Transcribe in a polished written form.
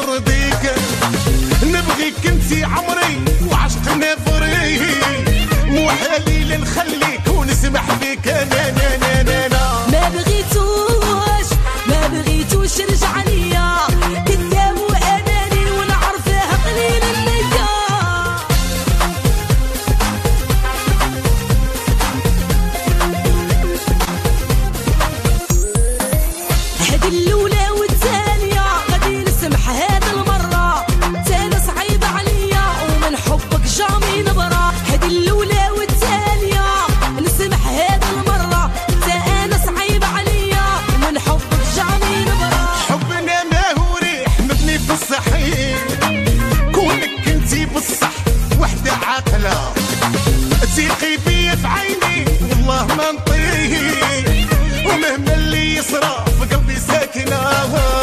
نرضيك، نبغيك انتي عمري وعشقنا فري، مو حالي نخليك ونسمح بك انا ما بغيتوش رجع ليا كذاب واناني ونعرفها قليل النية. هذه الاولى والثانية غادي نسمح هذه المرة، تانا صعيبة عليا ومن حبك جامي نبرة. هذه الاولى والثانية نسمح هذه المرة، تانا صعيبة عليا ومن حبك جامي نبرة. حبنا ما هو ريح مبني في الصحيح، كونك انتي بالصح وحدة عاقلة، تيقي بيا في عيني والله ما نطيق، ومهما اللي يصرى في قلبي ساكنة.